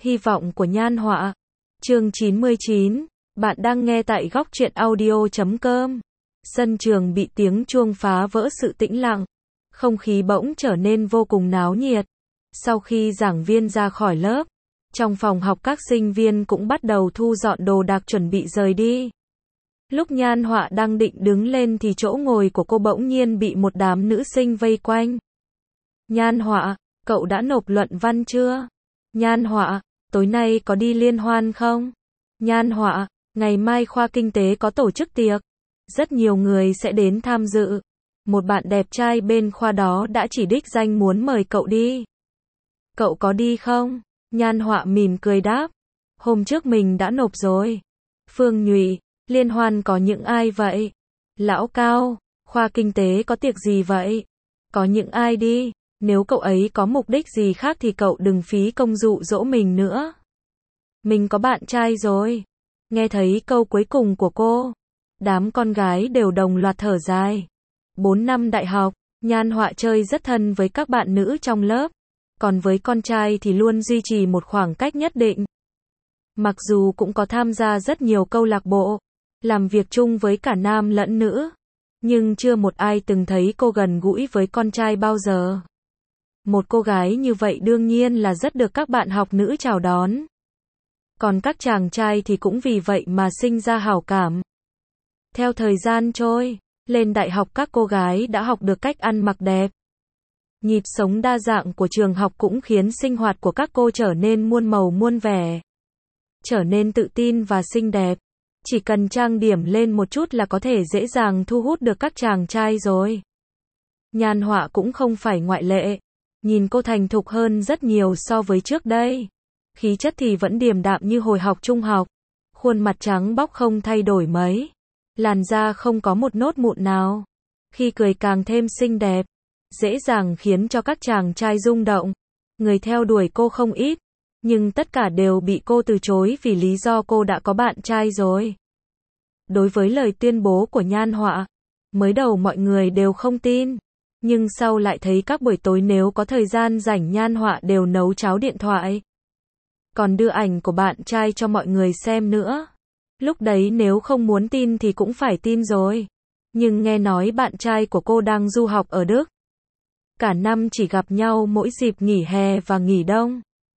Hy vọng của Nhan Họa. Chương 99. Bạn đang nghe tại góc truyện audio.com. Sân trường bị tiếng chuông phá vỡ sự tĩnh lặng. Không khí bỗng trở nên vô cùng náo nhiệt. Sau khi giảng viên ra khỏi lớp, trong phòng học các sinh viên cũng bắt đầu thu dọn đồ đạc chuẩn bị rời đi. Lúc Nhan Họa đang định đứng lên thì chỗ ngồi của cô bỗng nhiên bị một đám nữ sinh vây quanh. Nhan Họa, cậu đã nộp luận văn chưa? Nhan Họa, tối nay có đi liên hoan không? Nhan Họa, ngày mai khoa kinh tế có tổ chức tiệc. Rất nhiều người sẽ đến tham dự. Một bạn đẹp trai bên khoa đó đã chỉ đích danh muốn mời cậu đi. Cậu có đi không? Nhan Họa mỉm cười đáp. Hôm trước mình đã nộp rồi. Phương Nhụy, liên hoan có những ai vậy? Lão Cao, khoa kinh tế có tiệc gì vậy? Có những ai đi? Nếu cậu ấy có mục đích gì khác thì cậu đừng phí công dụ dỗ mình nữa. Mình có bạn trai rồi. Nghe thấy câu cuối cùng của cô, đám con gái đều đồng loạt thở dài. 4 năm đại học, Nhan Họa chơi rất thân với các bạn nữ trong lớp, còn với con trai thì luôn duy trì một khoảng cách nhất định. Mặc dù cũng có tham gia rất nhiều câu lạc bộ, làm việc chung với cả nam lẫn nữ, nhưng chưa một ai từng thấy cô gần gũi với con trai bao giờ. Một cô gái như vậy đương nhiên là rất được các bạn học nữ chào đón. Còn các chàng trai thì cũng vì vậy mà sinh ra hảo cảm. Theo thời gian trôi, lên đại học các cô gái đã học được cách ăn mặc đẹp. Nhịp sống đa dạng của trường học cũng khiến sinh hoạt của các cô trở nên muôn màu muôn vẻ. Trở nên tự tin và xinh đẹp. Chỉ cần trang điểm lên một chút là có thể dễ dàng thu hút được các chàng trai rồi. Nhan Họa cũng không phải ngoại lệ. Nhìn cô thành thục hơn rất nhiều so với trước đây. Khí chất thì vẫn điềm đạm như hồi học trung học. Khuôn mặt trắng bóc không thay đổi mấy. Làn da không có một nốt mụn nào. Khi cười càng thêm xinh đẹp. Dễ dàng khiến cho các chàng trai rung động. Người theo đuổi cô không ít. Nhưng tất cả đều bị cô từ chối vì lý do cô đã có bạn trai rồi. Đối với lời tuyên bố của Nhan Họa, mới đầu mọi người đều không tin. Nhưng sau lại thấy các buổi tối nếu có thời gian rảnh Nhan Họa đều nấu cháo điện thoại. Còn đưa ảnh của bạn trai cho mọi người xem nữa. Lúc đấy nếu không muốn tin thì cũng phải tin rồi. Nhưng nghe nói bạn trai của cô đang du học ở Đức. Cả năm chỉ gặp nhau mỗi dịp nghỉ hè và nghỉ đông.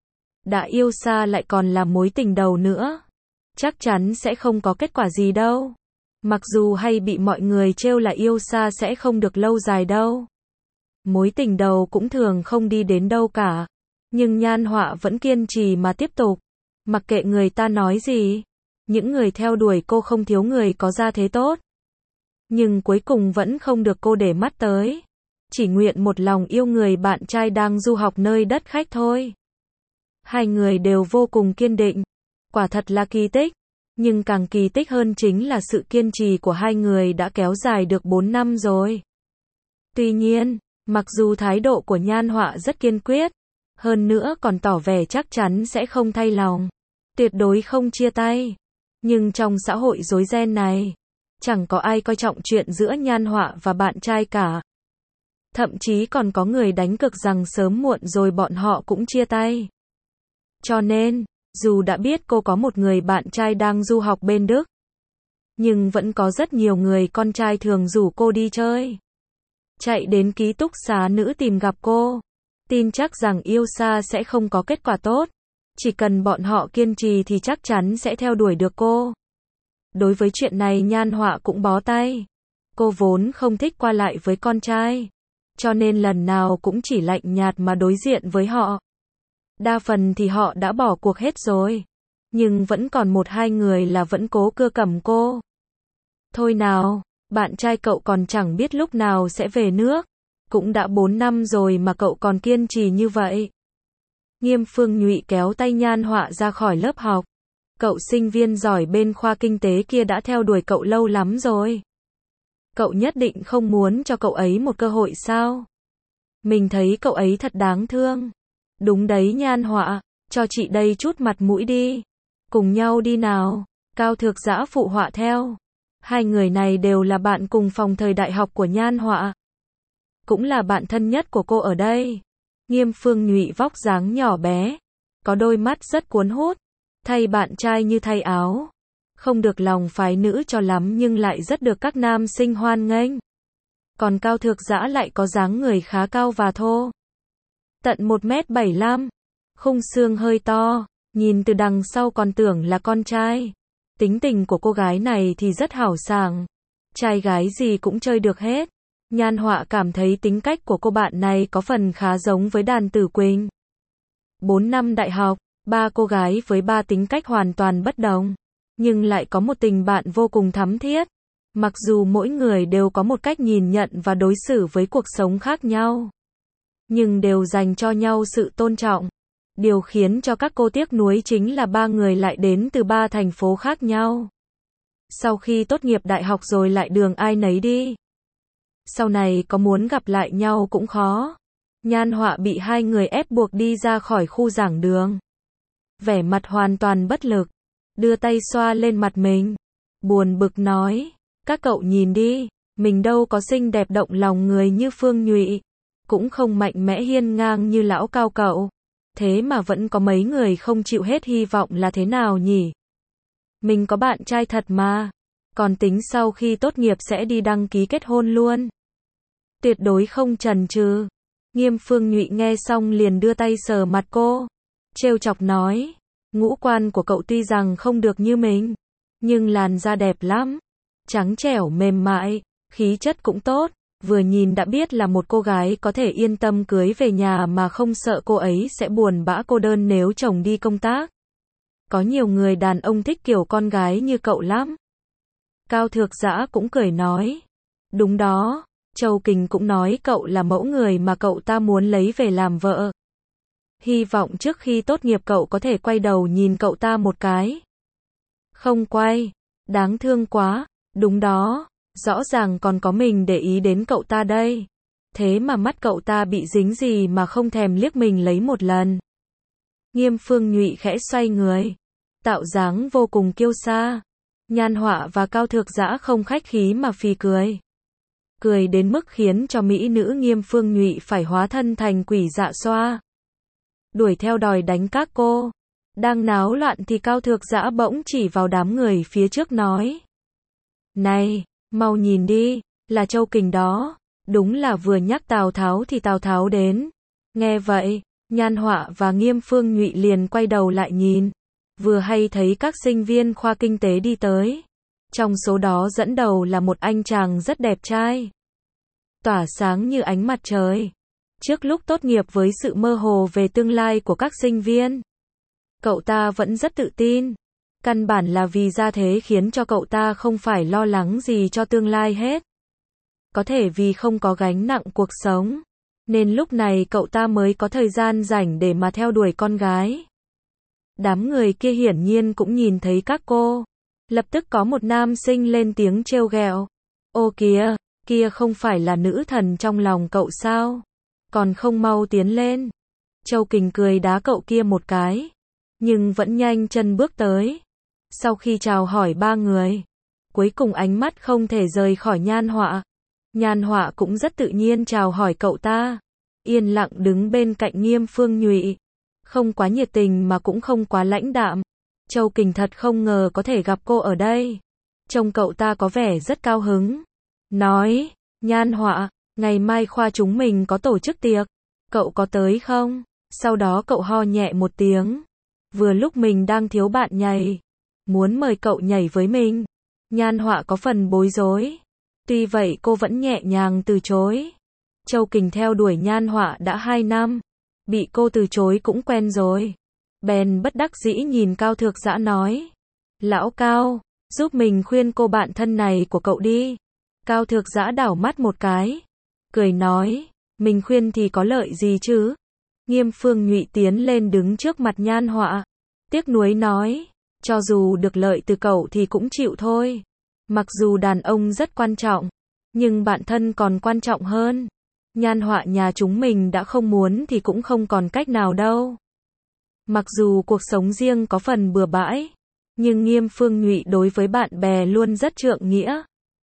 Đã yêu xa lại còn là mối tình đầu nữa. Chắc chắn sẽ không có kết quả gì đâu. Mặc dù hay bị mọi người trêu là yêu xa sẽ không được lâu dài đâu. Mối tình đầu cũng thường không đi đến đâu cả. Nhưng Nhan Họa vẫn kiên trì mà tiếp tục. Mặc kệ người ta nói gì. Những người theo đuổi cô không thiếu người có gia thế tốt. Nhưng cuối cùng vẫn không được cô để mắt tới. Chỉ nguyện một lòng yêu người bạn trai đang du học nơi đất khách thôi. Hai người đều vô cùng kiên định. Quả thật là kỳ tích. Nhưng càng kỳ tích hơn chính là sự kiên trì của hai người đã kéo dài được 4 năm rồi. Tuy nhiên, mặc dù thái độ của Nhan Họa rất kiên quyết, hơn nữa còn tỏ vẻ chắc chắn sẽ không thay lòng, tuyệt đối không chia tay. Nhưng trong xã hội rối ren này, chẳng có ai coi trọng chuyện giữa Nhan Họa và bạn trai cả. Thậm chí còn có người đánh cược rằng sớm muộn rồi bọn họ cũng chia tay. Cho nên, dù đã biết cô có một người bạn trai đang du học bên Đức, nhưng vẫn có rất nhiều người con trai thường rủ cô đi chơi. Chạy đến ký túc xá nữ tìm gặp cô. Tin chắc rằng yêu xa sẽ không có kết quả tốt. Chỉ cần bọn họ kiên trì thì chắc chắn sẽ theo đuổi được cô. Đối với chuyện này Nhan Họa cũng bó tay. Cô vốn không thích qua lại với con trai. Cho nên lần nào cũng chỉ lạnh nhạt mà đối diện với họ. Đa phần thì họ đã bỏ cuộc hết rồi. Nhưng vẫn còn một hai người là vẫn cố cưa cẩm cô. Thôi nào, bạn trai cậu còn chẳng biết lúc nào sẽ về nước. Cũng đã 4 năm rồi mà cậu còn kiên trì như vậy. Nghiêm Phương Nhụy kéo tay Nhan Họa ra khỏi lớp học. Cậu sinh viên giỏi bên khoa kinh tế kia đã theo đuổi cậu lâu lắm rồi. Cậu nhất định không muốn cho cậu ấy một cơ hội sao? Mình thấy cậu ấy thật đáng thương. Đúng đấy Nhan Họa, cho chị đây chút mặt mũi đi. Cùng nhau đi nào. Cao Thược Dã phụ họa theo. Hai người này đều là bạn cùng phòng thời đại học của Nhan Họa. Cũng là bạn thân nhất của cô ở đây. Nghiêm Phương Nhụy vóc dáng nhỏ bé, có đôi mắt rất cuốn hút, thay bạn trai như thay áo. Không được lòng phái nữ cho lắm nhưng lại rất được các nam sinh hoan nghênh. Còn Cao Thược Dã lại có dáng người khá cao và thô. Tận 1m75, khung xương hơi to, nhìn từ đằng sau còn tưởng là con trai. Tính tình của cô gái này thì rất hào sảng, trai gái gì cũng chơi được hết. Nhan Họa cảm thấy tính cách của cô bạn này có phần khá giống với Đàn Tử Quỳnh. 4 năm đại học, ba cô gái với ba tính cách hoàn toàn bất đồng, nhưng lại có một tình bạn vô cùng thắm thiết. Mặc dù mỗi người đều có một cách nhìn nhận và đối xử với cuộc sống khác nhau, nhưng đều dành cho nhau sự tôn trọng. Điều khiến cho các cô tiếc nuối chính là ba người lại đến từ ba thành phố khác nhau. Sau khi tốt nghiệp đại học rồi lại đường ai nấy đi. Sau này có muốn gặp lại nhau cũng khó. Nhan Họa bị hai người ép buộc đi ra khỏi khu giảng đường. Vẻ mặt hoàn toàn bất lực, đưa tay xoa lên mặt mình, buồn bực nói, các cậu nhìn đi, mình đâu có xinh đẹp động lòng người như Phương Nhụy, cũng không mạnh mẽ hiên ngang như lão Cao cậu. Thế mà vẫn có mấy người không chịu hết hy vọng là thế nào nhỉ? Mình có bạn trai thật mà, còn tính sau khi tốt nghiệp sẽ đi đăng ký kết hôn luôn. Tuyệt đối không chần chừ. Nghiêm Phương Nhụy nghe xong liền đưa tay sờ mặt cô, trêu chọc nói, ngũ quan của cậu tuy rằng không được như mình, nhưng làn da đẹp lắm, trắng trẻo mềm mại, khí chất cũng tốt, vừa nhìn đã biết là một cô gái có thể yên tâm cưới về nhà mà không sợ cô ấy sẽ buồn bã cô đơn nếu chồng đi công tác. Có nhiều người đàn ông thích kiểu con gái như cậu lắm. Cao Thược Dã cũng cười nói, đúng đó, Châu Kình cũng nói cậu là mẫu người mà cậu ta muốn lấy về làm vợ. Hy vọng trước khi tốt nghiệp cậu có thể quay đầu nhìn cậu ta một cái. Không quay, đáng thương quá, đúng đó, rõ ràng còn có mình để ý đến cậu ta đây. Thế mà mắt cậu ta bị dính gì mà không thèm liếc mình lấy một lần. Nghiêm Phương Nhụy khẽ xoay người, tạo dáng vô cùng kiêu sa. Nhan Họa và Cao Thược Dã không khách khí mà phì cười. Cười đến mức khiến cho mỹ nữ Nghiêm Phương Nhụy phải hóa thân thành quỷ dạ xoa, đuổi theo đòi đánh các cô. Đang náo loạn thì Cao Thược Dã bỗng chỉ vào đám người phía trước nói, này, mau nhìn đi, là Châu Kình đó. Đúng là vừa nhắc Tào Tháo thì Tào Tháo đến. Nghe vậy, Nhan Họa và Nghiêm Phương Nhụy liền quay đầu lại nhìn, vừa hay thấy các sinh viên khoa kinh tế đi tới. Trong số đó dẫn đầu là một anh chàng rất đẹp trai, tỏa sáng như ánh mặt trời. Trước lúc tốt nghiệp, với sự mơ hồ về tương lai của các sinh viên, cậu ta vẫn rất tự tin. Căn bản là vì gia thế khiến cho cậu ta không phải lo lắng gì cho tương lai hết. Có thể vì không có gánh nặng cuộc sống, nên lúc này cậu ta mới có thời gian rảnh để mà theo đuổi con gái. Đám người kia hiển nhiên cũng nhìn thấy các cô. Lập tức có một nam sinh lên tiếng trêu ghẹo. Ô kìa, kia không phải là nữ thần trong lòng cậu sao? Còn không mau tiến lên. Châu Kình cười đá cậu kia một cái, nhưng vẫn nhanh chân bước tới. Sau khi chào hỏi ba người, cuối cùng ánh mắt không thể rời khỏi Nhan Họa. Nhan Họa cũng rất tự nhiên chào hỏi cậu ta, yên lặng đứng bên cạnh Nghiêm Phương Nhụy, không quá nhiệt tình mà cũng không quá lãnh đạm. Châu Kình thật không ngờ có thể gặp cô ở đây. Trông cậu ta có vẻ rất cao hứng. Nói, Nhan Họa, ngày mai khoa chúng mình có tổ chức tiệc, cậu có tới không? Sau đó cậu ho nhẹ một tiếng. Vừa lúc mình đang thiếu bạn nhảy, muốn mời cậu nhảy với mình. Nhan Họa có phần bối rối. Tuy vậy cô vẫn nhẹ nhàng từ chối. Châu Kình theo đuổi Nhan Họa đã 2 năm, bị cô từ chối cũng quen rồi. Bèn bất đắc dĩ nhìn Cao Thược Dã nói, lão Cao, giúp mình khuyên cô bạn thân này của cậu đi. Cao Thược Dã đảo mắt một cái, cười nói, mình khuyên thì có lợi gì chứ? Nghiêm Phương Nhụy tiến lên đứng trước mặt Nhan Họa, tiếc nuối nói, cho dù được lợi từ cậu thì cũng chịu thôi. Mặc dù đàn ông rất quan trọng, nhưng bạn thân còn quan trọng hơn. Nhan Họa nhà chúng mình đã không muốn thì cũng không còn cách nào đâu. Mặc dù cuộc sống riêng có phần bừa bãi, nhưng Nghiêm Phương Nhụy đối với bạn bè luôn rất trượng nghĩa.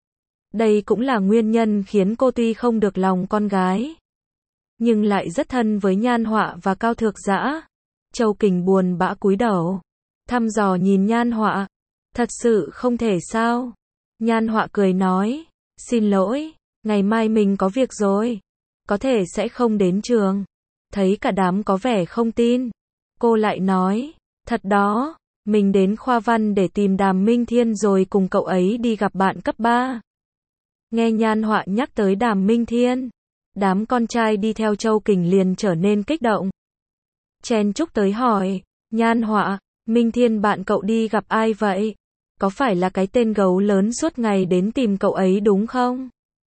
Đây cũng là nguyên nhân khiến cô tuy không được lòng con gái, nhưng lại rất thân với Nhan Họa và Cao Thược Dã. Châu Kình buồn bã cúi đầu, thăm dò nhìn Nhan Họa. Thật sự không thể sao? Nhan Họa cười nói, xin lỗi, ngày mai mình có việc rồi, có thể sẽ không đến trường. Thấy cả đám có vẻ không tin, cô lại nói, thật đó, mình đến khoa văn để tìm Đàm Minh Thiên rồi cùng cậu ấy đi gặp bạn cấp 3. Nghe Nhan Họa nhắc tới Đàm Minh Thiên, đám con trai đi theo Châu Kình liền trở nên kích động. Chen chúc tới hỏi, Nhan Họa, Minh Thiên bạn cậu đi gặp ai vậy? Có phải là cái tên gấu lớn suốt ngày đến tìm cậu ấy đúng không?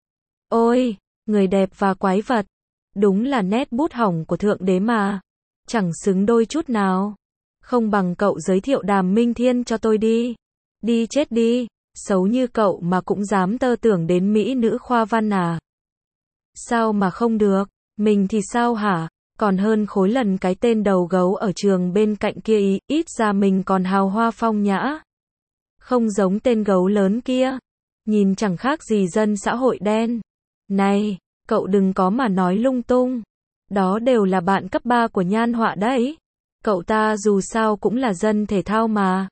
Ôi, người đẹp và quái vật, đúng là nét bút hỏng của Thượng Đế mà, chẳng xứng đôi chút nào. Không bằng cậu giới thiệu Đàm Minh Thiên cho tôi đi. Đi chết đi, xấu như cậu mà cũng dám tơ tưởng đến mỹ nữ khoa văn à? Sao mà không được, mình thì sao hả? Còn hơn khối lần cái tên đầu gấu ở trường bên cạnh kia ít ra mình còn hào hoa phong nhã. Không giống tên gấu lớn kia, nhìn chẳng khác gì dân xã hội đen. Này, cậu đừng có mà nói lung tung. Đó đều là bạn cấp 3 của Nhan Họa đấy. Cậu ta dù sao cũng là dân thể thao mà.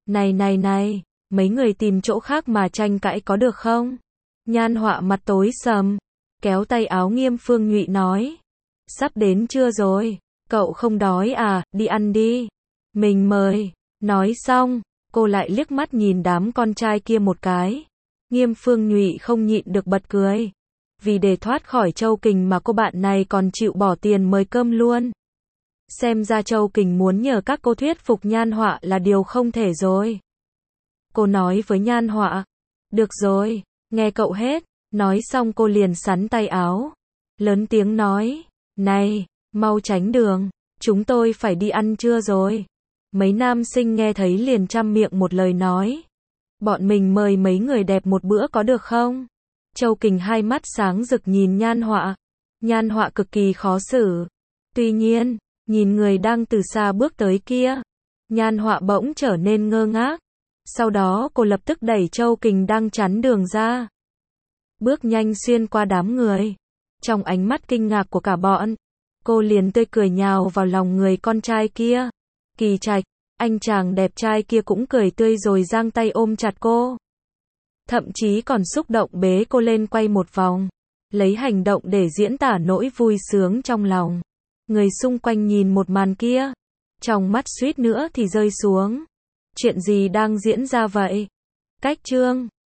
Này, mấy người tìm chỗ khác mà tranh cãi có được không? Nhan Họa mặt tối sầm, kéo tay áo Nghiêm Phương Nhụy nói. Sắp đến trưa rồi, cậu không đói à, đi ăn đi. Mình mời. Nói xong, cô lại liếc mắt nhìn đám con trai kia một cái. Nghiêm Phương Nhụy không nhịn được bật cười. Vì để thoát khỏi Châu Kình mà cô bạn này còn chịu bỏ tiền mời cơm luôn. Xem ra Châu Kình muốn nhờ các cô thuyết phục Nhan Họa là điều không thể rồi. Cô nói với Nhan Họa, được rồi, nghe cậu hết. Nói xong cô liền xắn tay áo, lớn tiếng nói, này, mau tránh đường, chúng tôi phải đi ăn trưa rồi. Mấy nam sinh nghe thấy liền trăm miệng một lời nói, bọn mình mời mấy người đẹp một bữa có được không? Châu Kình hai mắt sáng rực nhìn Nhan Họa. Nhan Họa cực kỳ khó xử. Tuy nhiên, nhìn người đang từ xa bước tới kia, Nhan Họa bỗng trở nên ngơ ngác. Sau đó cô lập tức đẩy Châu Kình đang chắn đường ra, bước nhanh xuyên qua đám người. Trong ánh mắt kinh ngạc của cả bọn, cô liền tươi cười nhào vào lòng người con trai kia. Kỳ Trạch, anh chàng đẹp trai kia cũng cười tươi rồi giang tay ôm chặt cô. Thậm chí còn xúc động bế cô lên quay một vòng, lấy hành động để diễn tả nỗi vui sướng trong lòng. Người xung quanh nhìn một màn kia, trong mắt suýt nữa thì rơi xuống. Chuyện gì đang diễn ra vậy? Cách chương